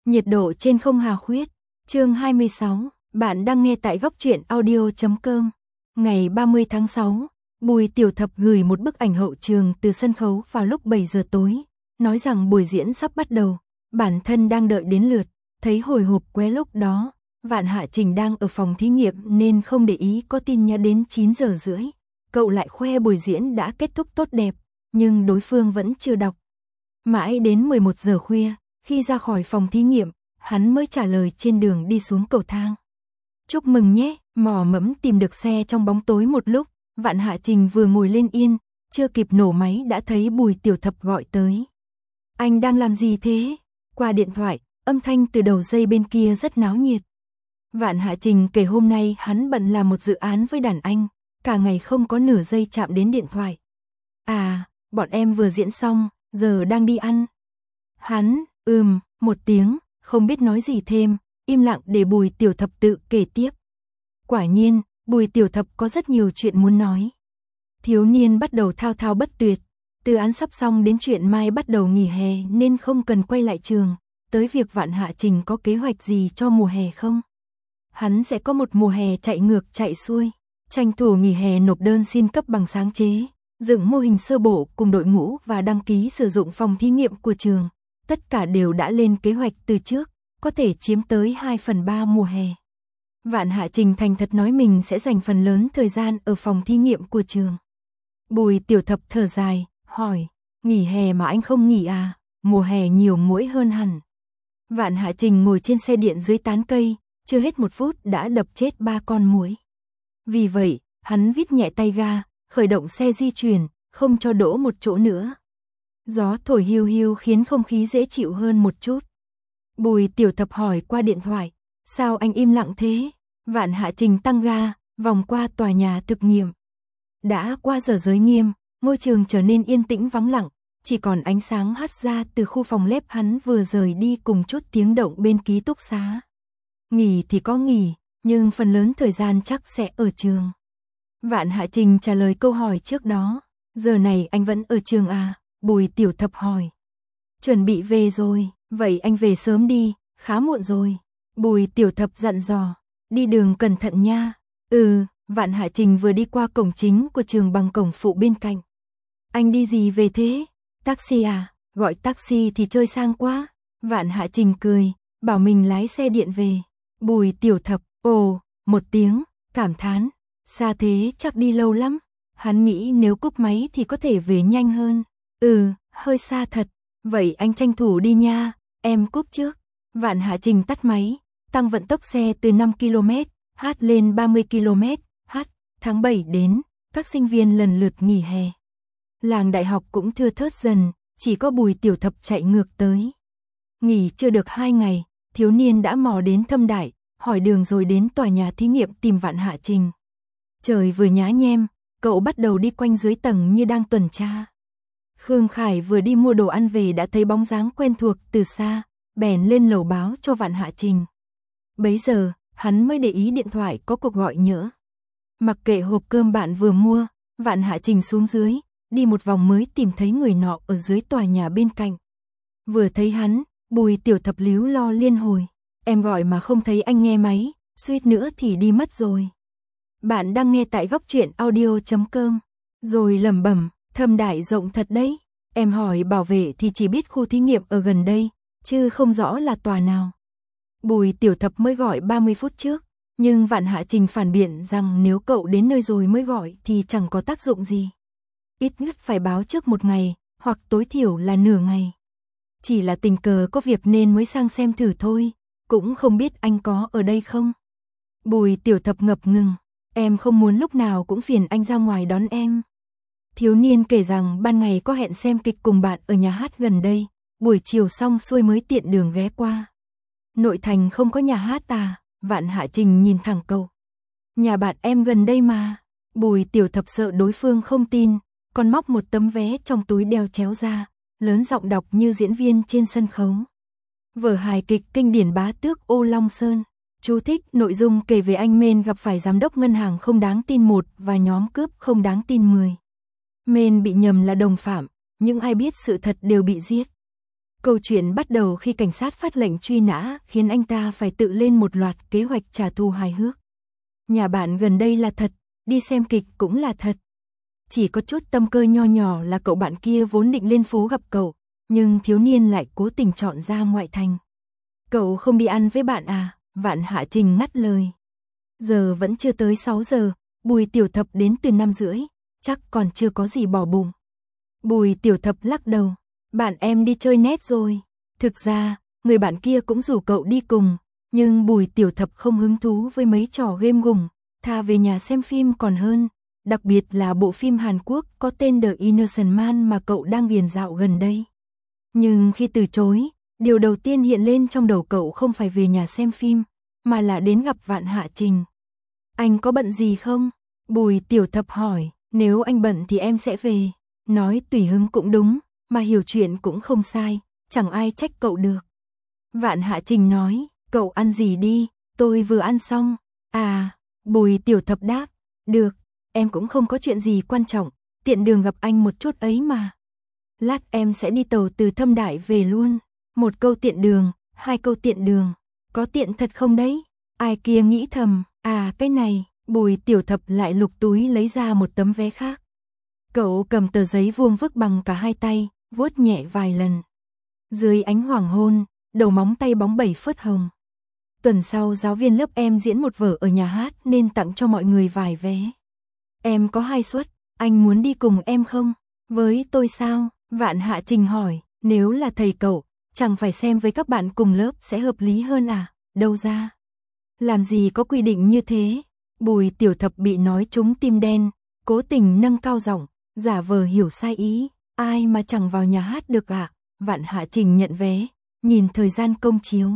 Nhiệt độ trên không hà khuyết. Chương 26, bạn đang nghe tại góc truyện audio.com. Ngày 30 tháng 6, Bùi Tiểu Thập gửi một bức ảnh hậu trường từ sân khấu vào lúc 7 giờ tối, nói rằng buổi diễn sắp bắt đầu, bản thân đang đợi đến lượt, thấy hồi hộp quá lúc đó, Vạn Hạ Trình đang ở phòng thí nghiệm nên không để ý có tin nhắn đến 9 giờ rưỡi. Cậu lại khoe buổi diễn đã kết thúc tốt đẹp, nhưng đối phương vẫn chưa đọc. Mãi đến 11 giờ khuya, khi ra khỏi phòng thí nghiệm, hắn mới trả lời trên đường đi xuống cầu thang. Chúc mừng nhé, mò mẫm tìm được xe trong bóng tối một lúc, Vạn Hạ Trình vừa ngồi lên yên, chưa kịp nổ máy đã thấy Bùi Tiểu Thập gọi tới. Anh đang làm gì thế? Qua điện thoại, âm thanh từ đầu dây bên kia rất náo nhiệt. Vạn Hạ Trình kể hôm nay hắn bận làm một dự án với đàn anh, cả ngày không có nửa giây chạm đến điện thoại. À, bọn em vừa diễn xong, giờ đang đi ăn. Hắn, một tiếng, không biết nói gì thêm, im lặng để Bùi Tiểu Thập tự kể tiếp. Quả nhiên, Bùi Tiểu Thập có rất nhiều chuyện muốn nói. Thiếu niên bắt đầu thao thao bất tuyệt, từ án sắp xong đến chuyện mai bắt đầu nghỉ hè nên không cần quay lại trường, tới việc Vạn Hạ Trình có kế hoạch gì cho mùa hè không. Hắn sẽ có một mùa hè chạy ngược chạy xuôi, tranh thủ nghỉ hè nộp đơn xin cấp bằng sáng chế, dựng mô hình sơ bộ cùng đội ngũ và đăng ký sử dụng phòng thí nghiệm của trường. Tất cả đều đã lên kế hoạch từ trước, có thể chiếm tới 2/3 mùa hè. Vạn Hạ Trình thành thật nói mình sẽ dành phần lớn thời gian ở phòng thí nghiệm của trường. Bùi Tiểu Thập thở dài, hỏi, nghỉ hè mà anh không nghỉ à, mùa hè nhiều muỗi hơn hẳn. Vạn Hạ Trình ngồi trên xe điện dưới tán cây, chưa hết 1 phút đã đập chết 3 con muỗi. Vì vậy, hắn vít nhẹ tay ga, khởi động xe di chuyển, không cho đỗ một chỗ nữa. Gió thổi hiu hiu khiến không khí dễ chịu hơn một chút. Bùi Tiểu Thập hỏi qua điện thoại, sao anh im lặng thế? Vạn Hạ Trình tăng ga, vòng qua tòa nhà thực nghiệm. Đã qua giờ giới nghiêm, ngôi trường trở nên yên tĩnh vắng lặng, chỉ còn ánh sáng hắt ra từ khu phòng lab hắn vừa rời đi cùng chút tiếng động bên ký túc xá. Nghỉ thì có nghỉ, nhưng phần lớn thời gian chắc sẽ ở trường. Vạn Hạ Trình trả lời câu hỏi trước đó, giờ này anh vẫn ở trường à? Bùi Tiểu Thập hỏi. Chuẩn bị về rồi, vậy anh về sớm đi, khá muộn rồi. Bùi Tiểu Thập dặn dò, đi đường cẩn thận nha. Vạn Hạ Trình vừa đi qua cổng chính của trường bằng cổng phụ bên cạnh. Anh đi gì về thế? Taxi à? Gọi taxi thì chơi sang quá. Vạn Hạ Trình cười, bảo mình lái xe điện về. Bùi Tiểu Thập, một tiếng, cảm thán, xa thế chắc đi lâu lắm. Hắn nghĩ nếu cúp máy thì có thể về nhanh hơn. Hơi xa thật, vậy anh tranh thủ đi nha, em cúp trước. Vạn Hạ Trình tắt máy, tăng vận tốc xe từ 5 km/h lên 30 km/h. Tháng 7 đến, các sinh viên lần lượt nghỉ hè. Làng đại học cũng thưa thớt dần, chỉ có Bùi Tiểu Thập chạy ngược tới. Nghỉ chưa được 2 ngày, thiếu niên đã mò đến Thâm Đại, hỏi đường rồi đến tòa nhà thí nghiệm tìm Vạn Hạ Trình. Trời vừa nhá nhem, cậu bắt đầu đi quanh dưới tầng như đang tuần tra. Khương Khải vừa đi mua đồ ăn về đã thấy bóng dáng quen thuộc từ xa, bèn lên lầu báo cho Vạn Hạ Trình. Bấy giờ, hắn mới để ý điện thoại có cuộc gọi nhỡ. Mặc kệ hộp cơm bạn vừa mua, Vạn Hạ Trình xuống dưới, đi một vòng mới tìm thấy người nọ ở dưới tòa nhà bên cạnh. Vừa thấy hắn, Bùi Tiểu Thập líu lo liên hồi. Em gọi mà không thấy anh nghe máy, suýt nữa thì đi mất rồi. Bạn đang nghe tại góc truyện audio.com. Rồi lẩm bẩm, Thâm Đại rộng thật đấy. Em hỏi bảo vệ thì chỉ biết khu thí nghiệm ở gần đây, chứ không rõ là tòa nào. Bùi Tiểu Thập mới gọi 30 phút trước, nhưng Vạn Hạ Trình phản biện rằng nếu cậu đến nơi rồi mới gọi thì chẳng có tác dụng gì. Ít nhất phải báo trước 1 ngày, hoặc tối thiểu là nửa ngày. Chỉ là tình cờ có việc nên mới sang xem thử thôi, cũng không biết anh có ở đây không. Bùi Tiểu Thập ngập ngừng, em không muốn lúc nào cũng phiền anh ra ngoài đón em. Thiếu niên kể rằng ban ngày có hẹn xem kịch cùng bạn ở nhà hát gần đây, buổi chiều xong xuôi mới tiện đường ghé qua. Nội thành không có nhà hát à? Vạn Hạ Trình nhìn thẳng cậu. Nhà bạn em gần đây mà. Bùi Tiểu Thập sợ đối phương không tin, còn móc một tấm vé trong túi đeo chéo ra, lớn giọng đọc như diễn viên trên sân khấu. Vở hài kịch kinh điển Bá Tước Ô Long Sơn. Chú thích, nội dung kể về anh Men gặp phải giám đốc ngân hàng không đáng tin 1 và nhóm cướp không đáng tin 10. Men bị nhầm là đồng phạm, nhưng ai biết sự thật đều bị giết. Câu chuyện bắt đầu khi cảnh sát phát lệnh truy nã khiến anh ta phải tự lên một loạt kế hoạch trả thù hài hước. Nhà bạn gần đây là thật, đi xem kịch cũng là thật. Chỉ có chút tâm cơ nho nhỏ là cậu bạn kia vốn định lên phố gặp cậu, nhưng thiếu niên lại cố tình chọn ra ngoại thành. Cậu không đi ăn với bạn à? Vạn Hạ Trình ngắt lời. Giờ vẫn chưa tới 6 giờ, Bùi Tiểu Thập đến từ 5:30, chắc còn chưa có gì bỏ bụng. Bùi Tiểu Thập lắc đầu, bạn em đi chơi net rồi. Thực ra, người bạn kia cũng rủ cậu đi cùng, nhưng Bùi Tiểu Thập không hứng thú với mấy trò game gùng, thà về nhà xem phim còn hơn, đặc biệt là bộ phim Hàn Quốc có tên The Innocent Man mà cậu đang ghiền dạo gần đây. Nhưng khi từ chối, điều đầu tiên hiện lên trong đầu cậu không phải về nhà xem phim, mà là đến gặp Vạn Hạ Trình. Anh có bận gì không? Bùi Tiểu Thập hỏi, nếu anh bận thì em sẽ về. Nói tùy hứng cũng đúng, mà hiểu chuyện cũng không sai, chẳng ai trách cậu được. Vạn Hạ Trình nói, cậu ăn gì đi, tôi vừa ăn xong. À, Bùi Tiểu Thập đáp, được, em cũng không có chuyện gì quan trọng, tiện đường gặp anh một chút ấy mà. Lát em sẽ đi tàu từ Thâm Đại về luôn. Một câu tiện đường, hai câu tiện đường, có tiện thật không đấy? Ai kia nghĩ thầm, à cái này, Bùi Tiểu Thập lại lục túi lấy ra một tấm vé khác. Cậu cầm tờ giấy vuông vức bằng cả hai tay, vuốt nhẹ vài lần. Dưới ánh hoàng hôn, đầu móng tay bóng bẩy phớt hồng. Tuần sau giáo viên lớp em diễn một vở ở nhà hát nên tặng cho mọi người vài vé. Em có 2 suất, anh muốn đi cùng em không? Với tôi sao? Vạn Hạ Trình hỏi, nếu là thầy cậu, chẳng phải xem với các bạn cùng lớp sẽ hợp lý hơn à? Đâu ra? Làm gì có quy định như thế? Bùi Tiểu Thập bị nói trúng tim đen, cố tình nâng cao giọng, giả vờ hiểu sai ý, ai mà chẳng vào nhà hát được ạ? Vạn Hạ Trình nhận vé, nhìn thời gian công chiếu.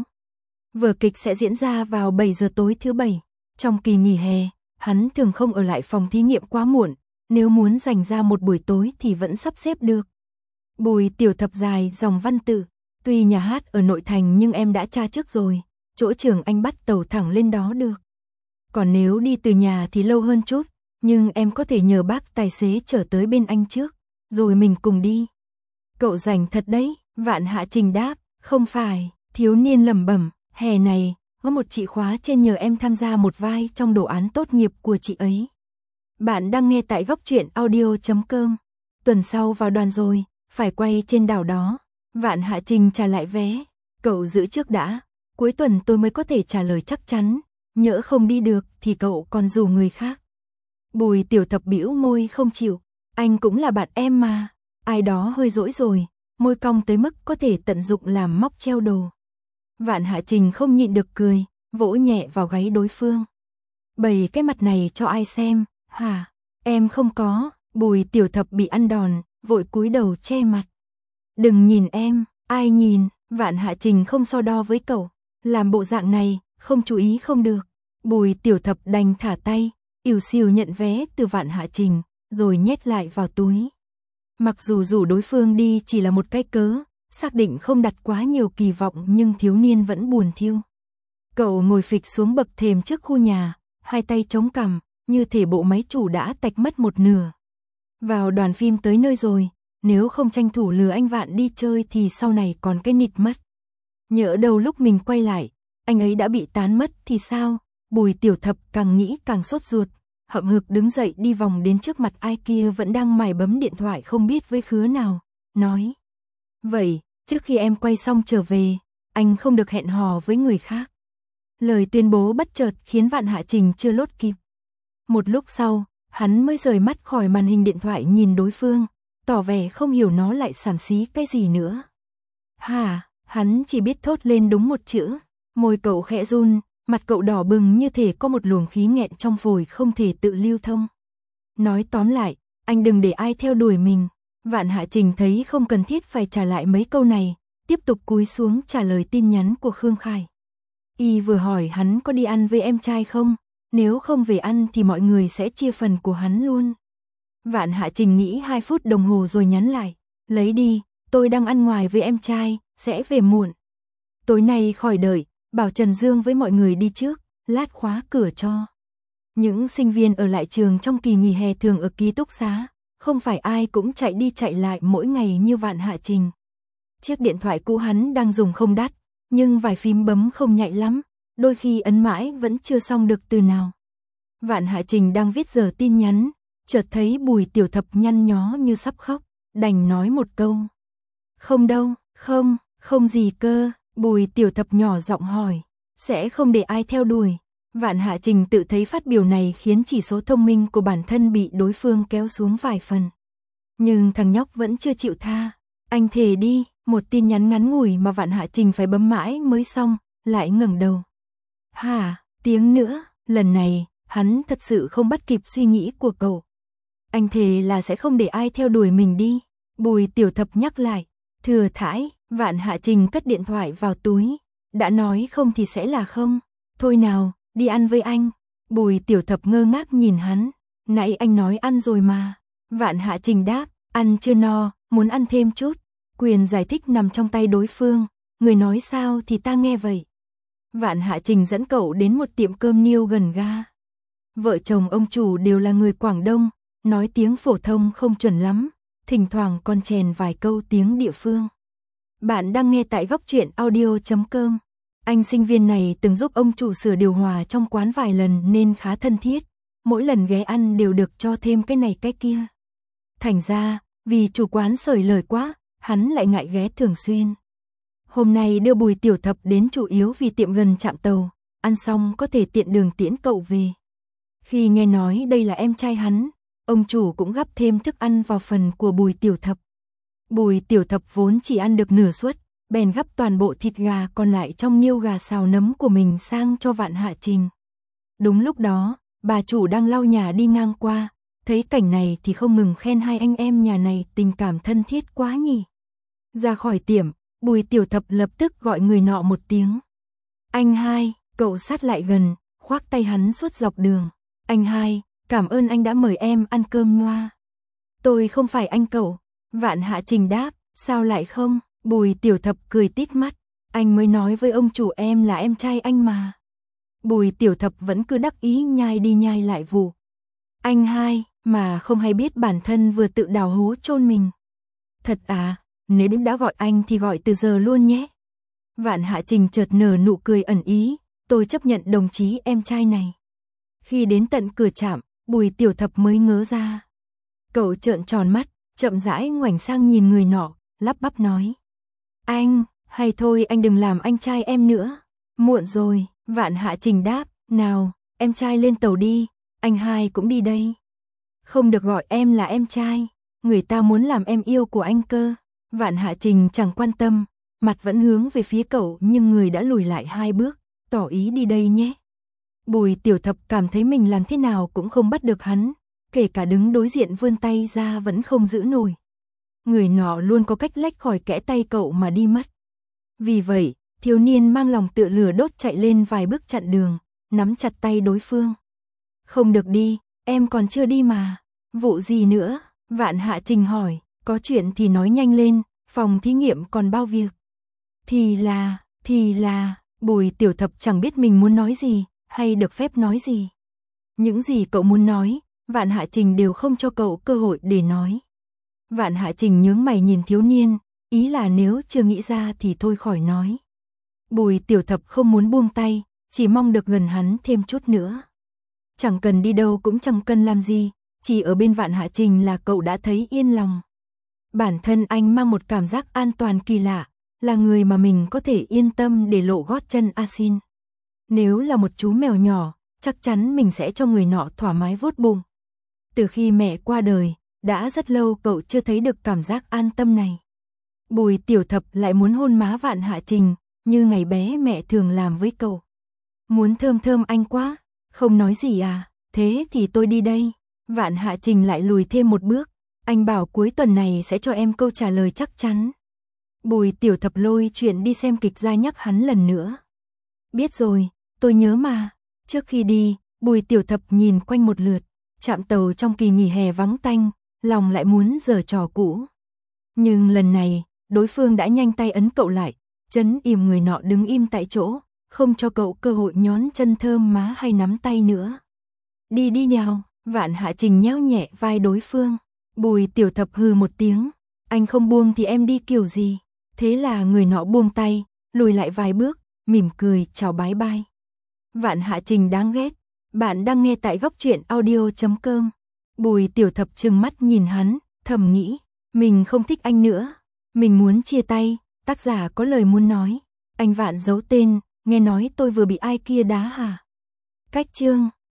Vở kịch sẽ diễn ra vào 7 giờ tối thứ Bảy. Trong kỳ nghỉ hè, hắn thường không ở lại phòng thí nghiệm quá muộn, nếu muốn dành ra một buổi tối thì vẫn sắp xếp được. Bùi Tiểu Thập dài dòng văn tự, tuy nhà hát ở nội thành nhưng em đã tra trước rồi, chỗ trường anh bắt tàu thẳng lên đó được. Còn nếu đi từ nhà thì lâu hơn chút, nhưng em có thể nhờ bác tài xế chở tới bên anh trước, rồi mình cùng đi. Cậu rảnh thật đấy, Vạn Hạ Trình đáp, không phải, thiếu niên lẩm bẩm, hè này, có một chị khóa trên nhờ em tham gia một vai trong đồ án tốt nghiệp của chị ấy. Bạn đang nghe tại góc truyện audio.com. Tuần sau vào đoàn rồi, phải quay trên đảo đó. Vạn Hạ Trình trả lại vé, cậu giữ trước đã, cuối tuần tôi mới có thể trả lời chắc chắn, nhỡ không đi được thì cậu còn rủ người khác. Bùi Tiểu Thập bĩu môi không chịu, anh cũng là bạn em mà, ai đó hơi dỗi rồi, môi cong tới mức có thể tận dụng làm móc treo đồ. Vạn Hạ Trình không nhịn được cười, vỗ nhẹ vào gáy đối phương. Bày cái mặt này cho ai xem, hả? Em không có. Bùi Tiểu Thập bị ăn đòn, vội cúi đầu che mặt. Đừng nhìn em, ai nhìn? Vạn Hạ Trình không so đo với cậu, làm bộ dạng này, không chú ý không được. Bùi Tiểu Thập đành thả tay, ỉu xìu nhận vé từ Vạn Hạ Trình, rồi nhét lại vào túi. Mặc dù rủ đối phương đi chỉ là một cái cớ, xác định không đặt quá nhiều kỳ vọng nhưng thiếu niên vẫn buồn thiêu. Cậu ngồi phịch xuống bậc thềm trước khu nhà, hai tay chống cằm, như thể bộ máy chủ đã tạch mất một nửa. Vào đoàn phim tới nơi rồi, nếu không tranh thủ lừa anh Vạn đi chơi thì sau này còn cái nịt mất. Nhỡ đâu lúc mình quay lại, anh ấy đã bị tán mất thì sao? Bùi Tiểu Thập càng nghĩ càng sốt ruột, hậm hực đứng dậy đi vòng đến trước mặt ai kia vẫn đang mải bấm điện thoại không biết với khứa nào, nói. Vậy, trước khi em quay xong trở về, anh không được hẹn hò với người khác. Lời tuyên bố bất chợt khiến Vạn Hạ Trình chưa lốt kịp. Một lúc sau, hắn mới rời mắt khỏi màn hình điện thoại nhìn đối phương, tỏ vẻ không hiểu nó lại xàm xí cái gì nữa. Hả, hắn chỉ biết thốt lên đúng một chữ, môi cậu khẽ run, mặt cậu đỏ bừng như thể có một luồng khí nghẹn trong phổi không thể tự lưu thông. Nói tóm lại, anh đừng để ai theo đuổi mình. Vạn Hạ Trình thấy không cần thiết phải trả lại mấy câu này, tiếp tục cúi xuống trả lời tin nhắn của Khương Khải. Y vừa hỏi hắn có đi ăn với em trai không, nếu không về ăn thì mọi người sẽ chia phần của hắn luôn. Vạn Hạ Trình nghĩ 2 phút đồng hồ rồi nhắn lại, lấy đi, tôi đang ăn ngoài với em trai, sẽ về muộn. Tối nay khỏi đợi, bảo Trần Dương với mọi người đi trước, lát khóa cửa cho. Những sinh viên ở lại trường trong kỳ nghỉ hè thường ở ký túc xá, không phải ai cũng chạy đi chạy lại mỗi ngày như Vạn Hạ Trình. Chiếc điện thoại cũ hắn đang dùng không đắt, nhưng vài phím bấm không nhạy lắm, đôi khi ấn mãi vẫn chưa xong được từ nào. Vạn Hạ Trình đang viết giờ tin nhắn, chợt thấy Bùi Tiểu Thập nhăn nhó như sắp khóc, đành nói một câu. Không đâu, không gì cơ, Bùi Tiểu Thập nhỏ giọng hỏi, sẽ không để ai theo đuổi. Vạn Hạ Trình tự thấy phát biểu này khiến chỉ số thông minh của bản thân bị đối phương kéo xuống vài phần. Nhưng thằng nhóc vẫn chưa chịu tha. Anh thề đi, một tin nhắn ngắn ngủi mà Vạn Hạ Trình phải bấm mãi mới xong, lại ngẩng đầu. Hả, tiếng nữa, lần này, hắn thật sự không bắt kịp suy nghĩ của cậu. Anh thề là sẽ không để ai theo đuổi mình đi. Bùi Tiểu Thập nhắc lại. Thừa thãi, Vạn Hạ Trình cất điện thoại vào túi. Đã nói không thì sẽ là không. Thôi nào, đi ăn với anh. Bùi Tiểu Thập ngơ ngác nhìn hắn. Nãy anh nói ăn rồi mà. Vạn Hạ Trình đáp, ăn chưa no, muốn ăn thêm chút. Quyền giải thích nằm trong tay đối phương. Người nói sao thì ta nghe vậy. Vạn Hạ Trình dẫn cậu đến một tiệm cơm niêu gần ga. Vợ chồng ông chủ đều là người Quảng Đông, nói tiếng phổ thông không chuẩn lắm, thỉnh thoảng còn chèn vài câu tiếng địa phương. Bạn đang nghe tại Góc Truyện Audio.com. Anh sinh viên này từng giúp ông chủ sửa điều hòa trong quán vài lần nên khá thân thiết, mỗi lần ghé ăn đều được cho thêm cái này cái kia. Thành ra, vì chủ quán sởi lời quá, hắn lại ngại ghé thường xuyên. Hôm nay đưa Bùi Tiểu Thập đến chủ yếu vì tiệm gần trạm tàu, ăn xong có thể tiện đường tiễn cậu về. Khi nghe nói đây là em trai hắn, ông chủ cũng gắp thêm thức ăn vào phần của Bùi Tiểu Thập. Bùi Tiểu Thập vốn chỉ ăn được nửa suất, bèn gắp toàn bộ thịt gà còn lại trong niêu gà xào nấm của mình sang cho Vạn Hạ Trình. Đúng lúc đó, bà chủ đang lau nhà đi ngang qua, thấy cảnh này thì không ngừng khen hai anh em nhà này tình cảm thân thiết quá nhỉ. Ra khỏi tiệm, Bùi Tiểu Thập lập tức gọi người nọ một tiếng. Anh hai, cậu sát lại gần, khoác tay hắn suốt dọc đường. Anh hai, cảm ơn anh đã mời em ăn cơm ngoa. Tôi không phải anh cậu. Vạn Hạ Trình đáp, sao lại không? Bùi Tiểu Thập cười tít mắt. Anh mới nói với ông chủ em là em trai anh mà. Bùi Tiểu Thập vẫn cứ đắc ý nhai đi nhai lại vụ. Anh hai, mà không hay biết bản thân vừa tự đào hố chôn mình. Thật à, nếu đã gọi anh thì gọi từ giờ luôn nhé. Vạn Hạ Trình chợt nở nụ cười ẩn ý, tôi chấp nhận đồng chí em trai này. Khi đến tận cửa trạm, Bùi Tiểu Thập mới ngớ ra. Cậu trợn tròn mắt, chậm rãi ngoảnh sang nhìn người nọ, lắp bắp nói. Anh, hay thôi anh đừng làm anh trai em nữa. Muộn rồi, Vạn Hạ Trình đáp, nào, em trai lên tàu đi, anh hai cũng đi đây. Không được gọi em là em trai, người ta muốn làm em yêu của anh cơ. Vạn Hạ Trình chẳng quan tâm, mặt vẫn hướng về phía cậu nhưng người đã lùi lại 2 bước, tỏ ý đi đây nhé. Bùi Tiểu Thập cảm thấy mình làm thế nào cũng không bắt được hắn, kể cả đứng đối diện vươn tay ra vẫn không giữ nổi. Người nọ luôn có cách lách khỏi kẽ tay cậu mà đi mất. Vì vậy, thiếu niên mang lòng tựa lửa đốt chạy lên vài bước chặn đường, nắm chặt tay đối phương. Không được đi, em còn chưa đi mà. Vụ gì nữa? Vạn Hạ Trình hỏi, có chuyện thì nói nhanh lên, phòng thí nghiệm còn bao việc. Thì là, Bùi Tiểu Thập chẳng biết mình muốn nói gì, hay được phép nói gì. Những gì cậu muốn nói, Vạn Hạ Trình đều không cho cậu cơ hội để nói. Vạn Hạ Trình nhướng mày nhìn thiếu niên, ý là nếu chưa nghĩ ra thì thôi khỏi nói. Bùi Tiểu Thập không muốn buông tay, chỉ mong được gần hắn thêm chút nữa. Chẳng cần đi đâu cũng chẳng cần làm gì, chỉ ở bên Vạn Hạ Trình là cậu đã thấy yên lòng. Bản thân anh mang một cảm giác an toàn kỳ lạ, là người mà mình có thể yên tâm để lộ gót chân Asin. Nếu là một chú mèo nhỏ, chắc chắn mình sẽ cho người nọ thoải mái vuốt bụng. Từ khi mẹ qua đời, đã rất lâu cậu chưa thấy được cảm giác an tâm này. Bùi Tiểu Thập lại muốn hôn má Vạn Hạ Trình, như ngày bé mẹ thường làm với cậu. Muốn thơm thơm anh quá, không nói gì à, thế thì tôi đi đây. Vạn Hạ Trình lại lùi thêm một bước, anh bảo cuối tuần này sẽ cho em câu trả lời chắc chắn. Bùi Tiểu Thập lôi chuyện đi xem kịch ra nhắc hắn lần nữa. Biết rồi, tôi nhớ mà. Trước khi đi, Bùi Tiểu Thập nhìn quanh một lượt, trạm tàu trong kỳ nghỉ hè vắng tanh, lòng lại muốn giở trò cũ. Nhưng lần này, đối phương đã nhanh tay ấn cậu lại, trấn im người nọ đứng im tại chỗ, không cho cậu cơ hội nhón chân thơm má hay nắm tay nữa. Đi đi nhào, Vạn Hạ Trình nhéo nhẹ vai đối phương. Bùi Tiểu Thập hừ một tiếng, anh không buông thì em đi kiểu gì? Thế là người nọ buông tay, lùi lại vài bước, mỉm cười chào bái bai. Vạn Hạ Trình đáng ghét. Bạn đang nghe tại góc truyện audio.com. Bùi Tiểu Thập trừng mắt nhìn hắn, thầm nghĩ, mình không thích anh nữa, mình muốn chia tay. Tác giả có lời muốn nói. Anh Vạn giấu tên, nghe nói tôi vừa bị ai kia đá hả? Cách chương